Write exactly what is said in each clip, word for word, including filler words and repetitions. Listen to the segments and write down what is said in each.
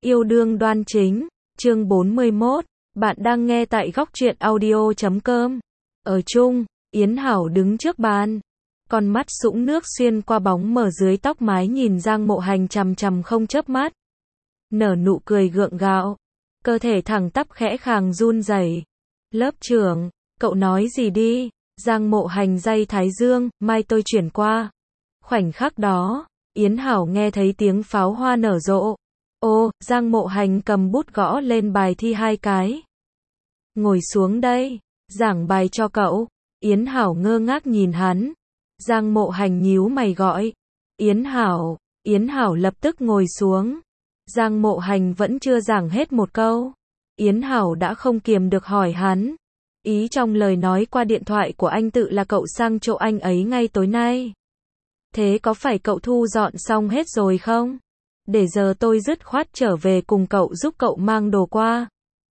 Yêu đương đoan chính, chương bốn mươi mốt, bạn đang nghe tại góc truyện audio chấm com. Ở chung, Yến Hảo đứng trước bàn, con mắt sũng nước xuyên qua bóng mờ dưới tóc mái nhìn Giang Mộ Hành chằm chằm không chớp mắt. Nở nụ cười gượng gạo, cơ thể thẳng tắp khẽ khàng run rẩy. Lớp trưởng, cậu nói gì đi? Giang Mộ Hành day thái dương, mai tôi chuyển qua. Khoảnh khắc đó, Yến Hảo nghe thấy tiếng pháo hoa nở rộ. Ô, Giang Mộ Hành cầm bút gõ lên bài thi hai cái. Ngồi xuống đây, giảng bài cho cậu. Yến Hảo ngơ ngác nhìn hắn. Giang Mộ Hành nhíu mày gọi. Yến Hảo, Yến Hảo lập tức ngồi xuống. Giang Mộ Hành vẫn chưa giảng hết một câu. Yến Hảo đã không kiềm được hỏi hắn. Ý trong lời nói qua điện thoại của anh tự là cậu sang chỗ anh ấy ngay tối nay. Thế có phải cậu thu dọn xong hết rồi không? Để giờ tôi dứt khoát trở về cùng cậu giúp cậu mang đồ qua.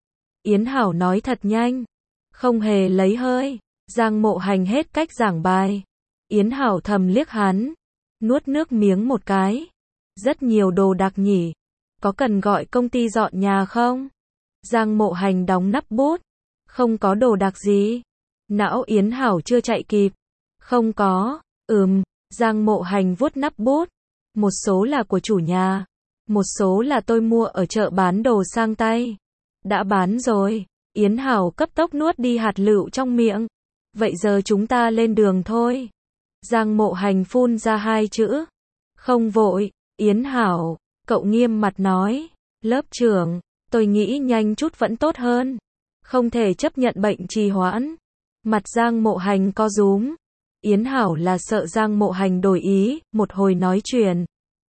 Yến Hảo nói thật nhanh, không hề lấy hơi. Giang Mộ Hành hết cách giảng bài. Yến Hảo thầm liếc hắn, nuốt nước miếng một cái. Rất nhiều đồ đạc nhỉ, có cần gọi công ty dọn nhà không? Giang Mộ Hành đóng nắp bút, không có đồ đạc gì. Não Yến Hảo chưa chạy kịp. Không có, ừm, Giang Mộ Hành vuốt nắp bút. Một số là của chủ nhà, một số là tôi mua ở chợ bán đồ sang tay. Đã bán rồi. Yến Hảo cấp tốc nuốt đi hạt lựu trong miệng. Vậy giờ chúng ta lên đường thôi. Giang Mộ Hành phun ra hai chữ. Không vội, Yến Hảo, cậu nghiêm mặt nói. Lớp trưởng, tôi nghĩ nhanh chút vẫn tốt hơn. Không thể chấp nhận bệnh trì hoãn. Mặt Giang Mộ Hành co rúm. Yến Hảo là sợ Giang Mộ Hành đổi ý, một hồi nói truyền.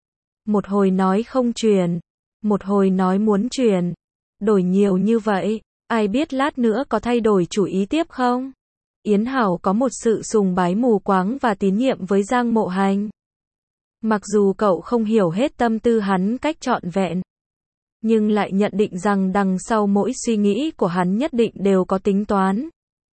Một hồi nói không truyền. Một hồi nói muốn truyền. Đổi nhiều như vậy, ai biết lát nữa có thay đổi chủ ý tiếp không? Yến Hảo có một sự sùng bái mù quáng và tín nhiệm với Giang Mộ Hành. Mặc dù cậu không hiểu hết tâm tư hắn cách trọn vẹn, nhưng lại nhận định rằng đằng sau mỗi suy nghĩ của hắn nhất định đều có tính toán.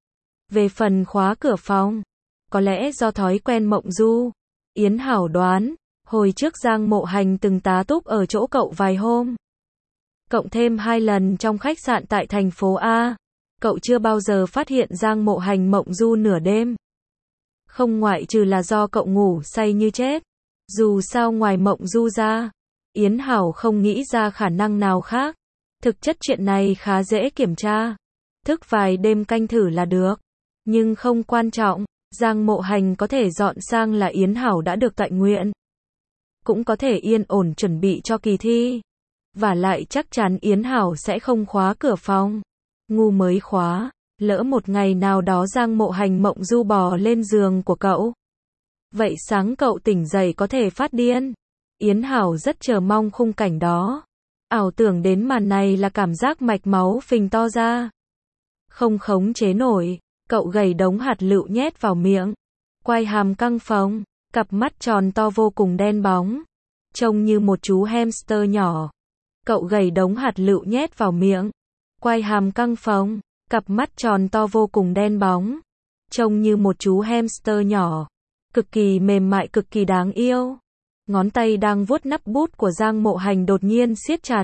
Về phần khóa cửa phòng, có lẽ do thói quen mộng du, Yến Hảo đoán, hồi trước Giang Mộ Hành từng tá túc ở chỗ cậu vài hôm. Cộng thêm hai lần trong khách sạn tại thành phố A, cậu chưa bao giờ phát hiện Giang Mộ Hành mộng du nửa đêm. Không ngoại trừ là do cậu ngủ say như chết. Dù sao ngoài mộng du ra, Yến Hảo không nghĩ ra khả năng nào khác. Thực chất chuyện này khá dễ kiểm tra. Thức vài đêm canh thử là được. Nhưng không quan trọng, Giang Mộ Hành có thể dọn sang là Yến Hảo đã được tọa nguyện. Cũng có thể yên ổn chuẩn bị cho kỳ thi. Và lại chắc chắn Yến Hảo sẽ không khóa cửa phòng. Ngu mới khóa, lỡ một ngày nào đó Giang Mộ Hành mộng du bò lên giường của cậu. Vậy sáng cậu tỉnh dậy có thể phát điên. Yến Hảo rất chờ mong khung cảnh đó. Ảo tưởng đến màn này là cảm giác mạch máu phình to ra. Không khống chế nổi, cậu gầy đống hạt lựu nhét vào miệng. Quai hàm căng phồng, cặp mắt tròn to vô cùng đen bóng. Trông như một chú hamster nhỏ. Cậu gầy đống hạt lựu nhét vào miệng. Quai hàm căng phồng, cặp mắt tròn to vô cùng đen bóng. Trông như một chú hamster nhỏ. Cực kỳ mềm mại, cực kỳ đáng yêu. Ngón tay đang vuốt nắp bút của Giang Mộ Hành đột nhiên siết chặt.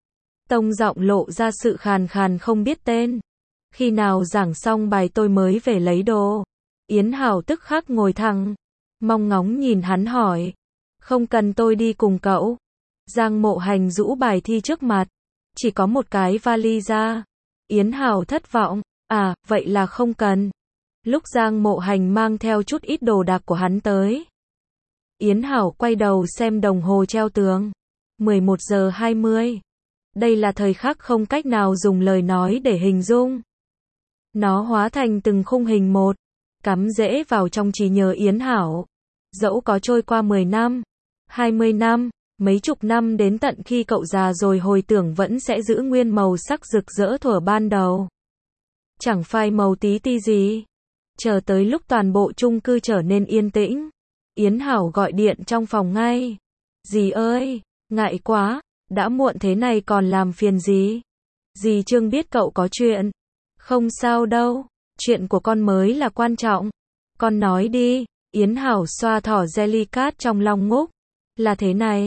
Tông giọng lộ ra sự khàn khàn không biết tên. Khi nào giảng xong bài tôi mới về lấy đồ. Yến Hảo tức khắc ngồi thẳng, mong ngóng nhìn hắn hỏi. Không cần tôi đi cùng cậu. Giang Mộ Hành rũ bài thi trước mặt. Chỉ có một cái vali ra. Yến Hảo thất vọng. À, vậy là không cần. Lúc Giang Mộ Hành mang theo chút ít đồ đạc của hắn tới, Yến Hảo quay đầu xem đồng hồ treo tường. mười một giờ hai mươi. Đây là thời khắc không cách nào dùng lời nói để hình dung. Nó hóa thành từng khung hình một, cắm rễ vào trong trí nhớ Yến Hảo. Dẫu có trôi qua mười năm, hai mươi năm, mấy chục năm đến tận khi cậu già rồi hồi tưởng vẫn sẽ giữ nguyên màu sắc rực rỡ thuở ban đầu. Chẳng phai màu tí ti gì. Chờ tới lúc toàn bộ chung cư trở nên yên tĩnh, Yến Hảo gọi điện trong phòng ngay. Dì ơi, ngại quá, đã muộn thế này còn làm phiền dì. Dì Trương biết cậu có chuyện. Không sao đâu, chuyện của con mới là quan trọng. Con nói đi. Yến Hảo xoa thỏ Jellycat trong lòng ngúc. Là thế này,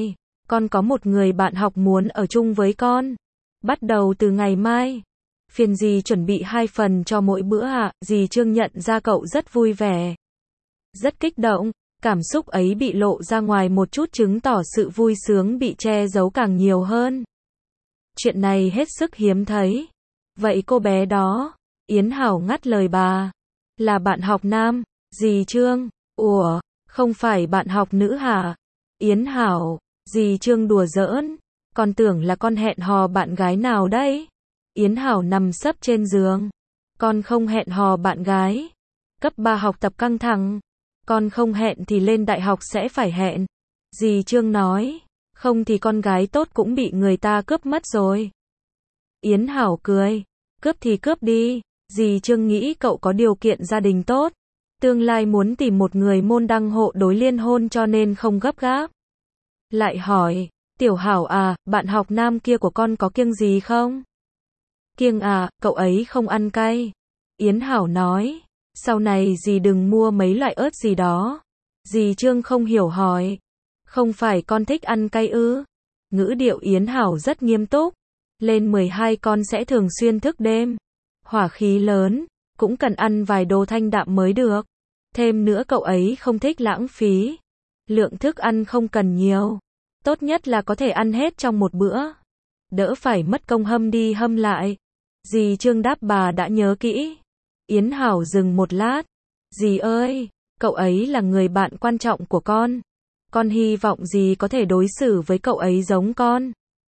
con có một người bạn học muốn ở chung với con. Bắt đầu từ ngày mai. Phiền dì chuẩn bị hai phần cho mỗi bữa ạ. À? Dì Trương nhận ra cậu rất vui vẻ. Rất kích động. Cảm xúc ấy bị lộ ra ngoài một chút, chứng tỏ sự vui sướng bị che giấu càng nhiều hơn. Chuyện này hết sức hiếm thấy. Vậy cô bé đó, Yến Hảo ngắt lời bà, là bạn học nam. Dì Trương, ủa, không phải bạn học nữ hả? Yến Hảo, dì Trương đùa giỡn, con tưởng là con hẹn hò bạn gái nào đấy? Yến Hảo nằm sấp trên giường. Con không hẹn hò bạn gái. Cấp ba học tập căng thẳng. Con không hẹn thì lên đại học sẽ phải hẹn. Dì Trương nói, không thì con gái tốt cũng bị người ta cướp mất rồi. Yến Hảo cười, cướp thì cướp đi. Dì Trương nghĩ cậu có điều kiện gia đình tốt. Tương lai muốn tìm một người môn đăng hộ đối liên hôn cho nên không gấp gáp. Lại hỏi, Tiểu Hảo à, bạn học nam kia của con có kiêng gì không? Kiêng à, cậu ấy không ăn cay. Yến Hảo nói, sau này dì đừng mua mấy loại ớt gì đó. Dì Trương không hiểu hỏi, không phải con thích ăn cay ư? Ngữ điệu Yến Hảo rất nghiêm túc. Lên mười hai con sẽ thường xuyên thức đêm. Hỏa khí lớn, cũng cần ăn vài đồ thanh đạm mới được. Thêm nữa cậu ấy không thích lãng phí. Lượng thức ăn không cần nhiều. Tốt nhất là có thể ăn hết trong một bữa. Đỡ phải mất công hâm đi hâm lại. Dì Trương đáp bà đã nhớ kỹ. Yến Hảo dừng một lát. Dì ơi, cậu ấy là người bạn quan trọng của con. Con hy vọng dì có thể đối xử với cậu ấy giống con.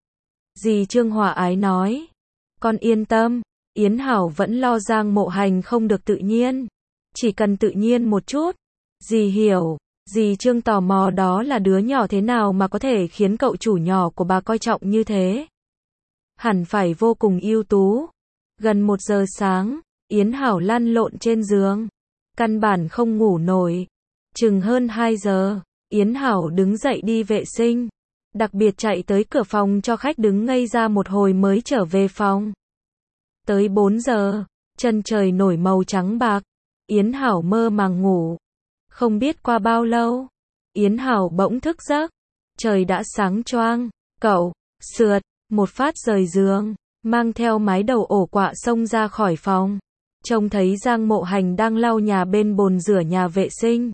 Dì Trương hòa ái nói. Con yên tâm. Yến Hảo vẫn lo Giang Mộ Hành không được tự nhiên. Chỉ cần tự nhiên một chút. Dì hiểu. Dì Trương tò mò đó là đứa nhỏ thế nào mà có thể khiến cậu chủ nhỏ của bà coi trọng như thế. Hẳn phải vô cùng ưu tú. Gần một giờ sáng, Yến Hảo lăn lộn trên giường. Căn bản không ngủ nổi. Chừng hơn hai giờ, Yến Hảo đứng dậy đi vệ sinh. Đặc biệt chạy tới cửa phòng cho khách đứng ngây ra một hồi mới trở về phòng. Tới bốn giờ, chân trời nổi màu trắng bạc. Yến Hảo mơ màng ngủ. Không biết qua bao lâu, Yến Hảo bỗng thức giấc. Trời đã sáng choang. Cậu, sượt, một phát rời giường, mang theo mái đầu ổ quạ xông ra khỏi phòng. Trông thấy Giang Mộ Hành đang lau nhà bên bồn rửa nhà vệ sinh.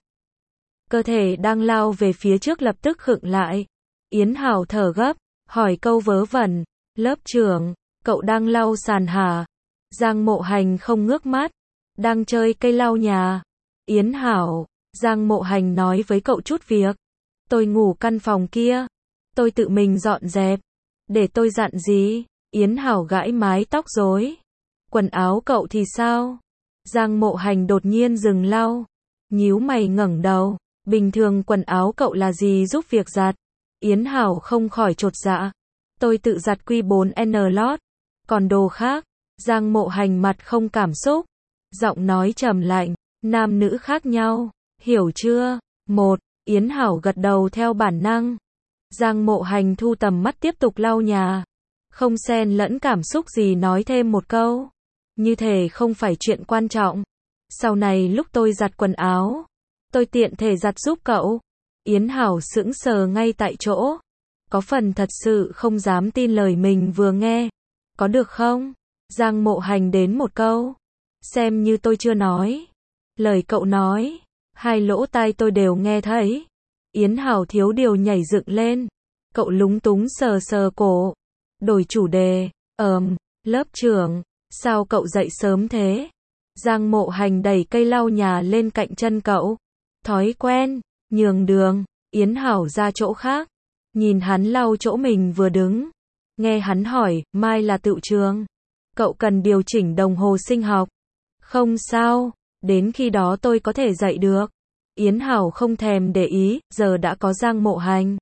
Cơ thể đang lao về phía trước lập tức khựng lại. Yến Hảo thở gấp, hỏi câu vớ vẩn. Lớp trưởng, cậu đang lau sàn hả? Giang Mộ Hành không ngước mắt. Đang chơi cây lau nhà. Yến Hảo, Giang Mộ Hành nói với cậu chút việc. Tôi ngủ căn phòng kia. Tôi tự mình dọn dẹp. Để tôi dặn gì? Yến Hảo gãi mái tóc rối. Quần áo cậu thì sao? Giang Mộ Hành đột nhiên dừng lau. Nhíu mày ngẩng đầu. Bình thường quần áo cậu là gì giúp việc giặt? Yến Hảo không khỏi chột dạ. Tôi tự giặt quy bốn N lót. Còn đồ khác? Giang Mộ Hành mặt không cảm xúc. Giọng nói trầm lạnh. Nam nữ khác nhau. Hiểu chưa? Một. Yến Hảo gật đầu theo bản năng. Giang Mộ Hành thu tầm mắt tiếp tục lau nhà. Không xen lẫn cảm xúc gì nói thêm một câu. Như thể không phải chuyện quan trọng. Sau này lúc tôi giặt quần áo, tôi tiện thể giặt giúp cậu. Yến Hảo sững sờ ngay tại chỗ. Có phần thật sự không dám tin lời mình vừa nghe. Có được không? Giang Mộ Hành đến một câu. Xem như tôi chưa nói. Lời cậu nói, hai lỗ tai tôi đều nghe thấy. Yến Hảo thiếu điều nhảy dựng lên. Cậu lúng túng sờ sờ cổ. Đổi chủ đề. Ờm, lớp trưởng, sao cậu dậy sớm thế? Giang Mộ Hành đẩy cây lau nhà lên cạnh chân cậu. Thói quen, nhường đường. Yến Hảo ra chỗ khác. Nhìn hắn lau chỗ mình vừa đứng. Nghe hắn hỏi, mai là tựu trường. Cậu cần điều chỉnh đồng hồ sinh học. Không sao, đến khi đó tôi có thể dậy được. Yến Hảo không thèm để ý, giờ đã có Giang Mộ Hành.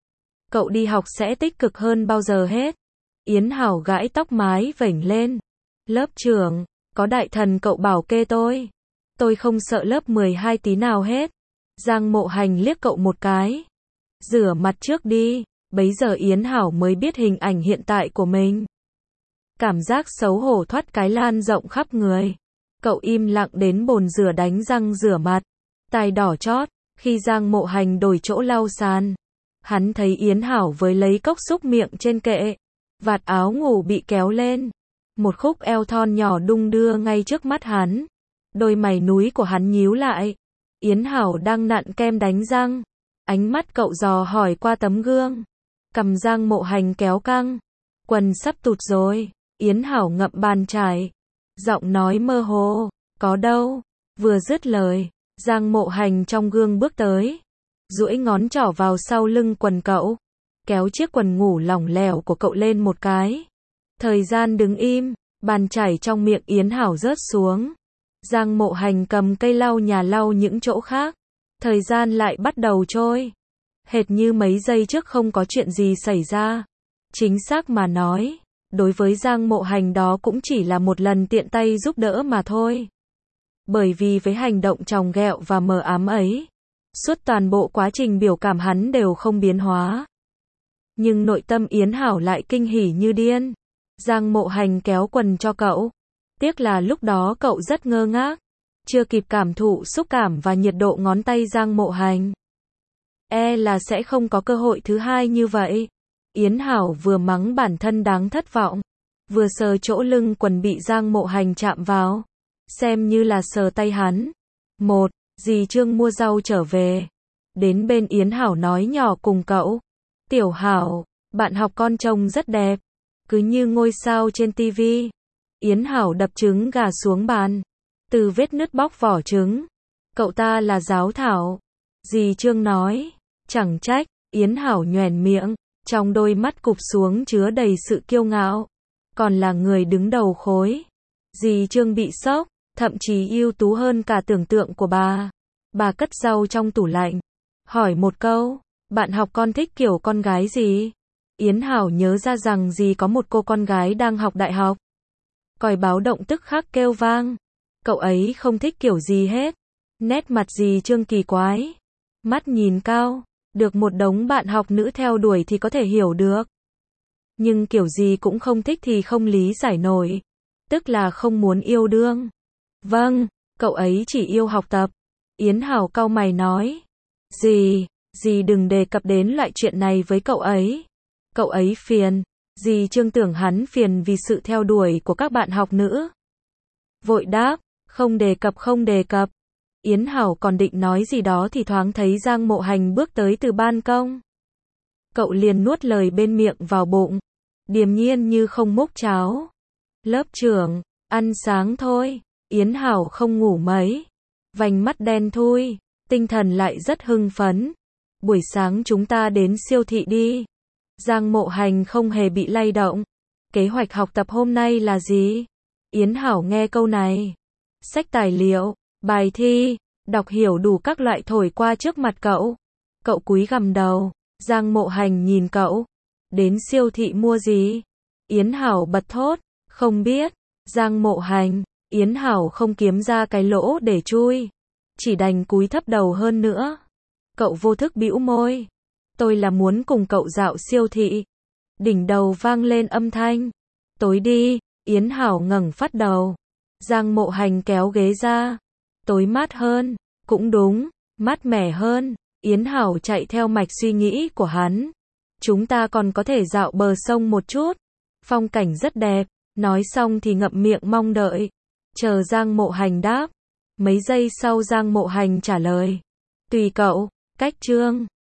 Cậu đi học sẽ tích cực hơn bao giờ hết. Yến Hảo gãi tóc mái vểnh lên. Lớp trưởng, có đại thần cậu bảo kê tôi. Tôi không sợ lớp mười hai tí nào hết. Giang Mộ Hành liếc cậu một cái. Rửa mặt trước đi. Bấy giờ Yến Hảo mới biết hình ảnh hiện tại của mình. Cảm giác xấu hổ thoát cái lan rộng khắp người. Cậu im lặng đến bồn rửa đánh răng rửa mặt. Tai đỏ chót. Khi Giang Mộ Hành đổi chỗ lau sàn, Hắn thấy Yến Hảo với lấy cốc xúc miệng trên kệ, vạt áo ngủ bị kéo lên, một khúc eo thon nhỏ đung đưa ngay trước mắt hắn. Đôi mày núi của hắn nhíu lại. Yến Hảo đang nặn kem đánh răng, ánh mắt cậu dò hỏi qua tấm gương. Cầm Giang Mộ Hành kéo căng, quần sắp tụt rồi. Yến Hảo ngậm bàn chải, giọng nói mơ hồ, có đâu. Vừa dứt lời, Giang Mộ Hành trong gương bước tới, duỗi ngón trỏ vào sau lưng quần cậu, kéo chiếc quần ngủ lỏng lẻo của cậu lên một cái. Thời gian đứng im, bàn chải trong miệng Yến Hảo rớt xuống. Giang Mộ Hành cầm cây lau nhà lau những chỗ khác. Thời gian lại bắt đầu trôi, hệt như mấy giây trước không có chuyện gì xảy ra. Chính xác mà nói, đối với Giang Mộ Hành đó cũng chỉ là một lần tiện tay giúp đỡ mà thôi. Bởi vì với hành động tròng ghẹo và mờ ám ấy, suốt toàn bộ quá trình biểu cảm hắn đều không biến hóa. Nhưng nội tâm Yến Hảo lại kinh hỉ như điên. Giang Mộ Hành kéo quần cho cậu. Tiếc là lúc đó cậu rất ngơ ngác, chưa kịp cảm thụ xúc cảm và nhiệt độ ngón tay Giang Mộ Hành. E là sẽ không có cơ hội thứ hai như vậy. Yến Hảo vừa mắng bản thân đáng thất vọng, vừa sờ chỗ lưng quần bị Giang Mộ Hành chạm vào, xem như là sờ tay hắn. Một, dì Trương mua rau trở về. Đến bên Yến Hảo nói nhỏ cùng cậu. Tiểu Hảo, bạn học con trông rất đẹp, cứ như ngôi sao trên tivi. Yến Hảo đập trứng gà xuống bàn, từ vết nứt bóc vỏ trứng. Cậu ta là Giáo Thảo. Dì Trương nói. Chẳng trách. Yến Hảo nhoẻn miệng, trong đôi mắt cụp xuống chứa đầy sự kiêu ngạo. Còn là người đứng đầu khối. Dì Trương bị sốc, thậm chí ưu tú hơn cả tưởng tượng của bà. Bà cất rau trong tủ lạnh, hỏi một câu, bạn học con thích kiểu con gái gì? Yến Hảo nhớ ra rằng dì có một cô con gái đang học đại học. Còi báo động tức khắc kêu vang. Cậu ấy không thích kiểu gì hết. Nét mặt dì Trương kỳ quái, mắt nhìn cao, được một đống bạn học nữ theo đuổi thì có thể hiểu được. Nhưng kiểu gì cũng không thích thì không lý giải nổi. Tức là không muốn yêu đương. Vâng, cậu ấy chỉ yêu học tập. Yến Hảo cau mày nói. Dì, dì đừng đề cập đến loại chuyện này với cậu ấy. Cậu ấy phiền. Dì Trương tưởng hắn phiền vì sự theo đuổi của các bạn học nữ. Vội đáp, không đề cập không đề cập. Yến Hảo còn định nói gì đó thì thoáng thấy Giang Mộ Hành bước tới từ ban công. Cậu liền nuốt lời bên miệng vào bụng, điềm nhiên như không múc cháo. Lớp trưởng, ăn sáng thôi. Yến Hảo không ngủ mấy, vành mắt đen thui, tinh thần lại rất hưng phấn. Buổi sáng chúng ta đến siêu thị đi. Giang Mộ Hành không hề bị lay động. Kế hoạch học tập hôm nay là gì? Yến Hảo nghe câu này. Sách tài liệu, bài thi, đọc hiểu đủ các loại thổi qua trước mặt cậu. Cậu cúi gằm đầu. Giang Mộ Hành nhìn cậu. Đến siêu thị mua gì? Yến Hảo bật thốt. Không biết. Giang Mộ Hành. Yến Hảo không kiếm ra cái lỗ để chui, chỉ đành cúi thấp đầu hơn nữa. Cậu vô thức bĩu môi. Tôi là muốn cùng cậu dạo siêu thị. Đỉnh đầu vang lên âm thanh. Tối đi. Yến Hảo ngẩng phát đầu. Giang Mộ Hành kéo ghế ra. Tối mát hơn. Cũng đúng, mát mẻ hơn. Yến Hảo chạy theo mạch suy nghĩ của hắn. Chúng ta còn có thể dạo bờ sông một chút. Phong cảnh rất đẹp. Nói xong thì ngậm miệng mong đợi. Chờ Giang Mộ Hành đáp. Mấy giây sau Giang Mộ Hành trả lời. Tùy cậu, cách Trương.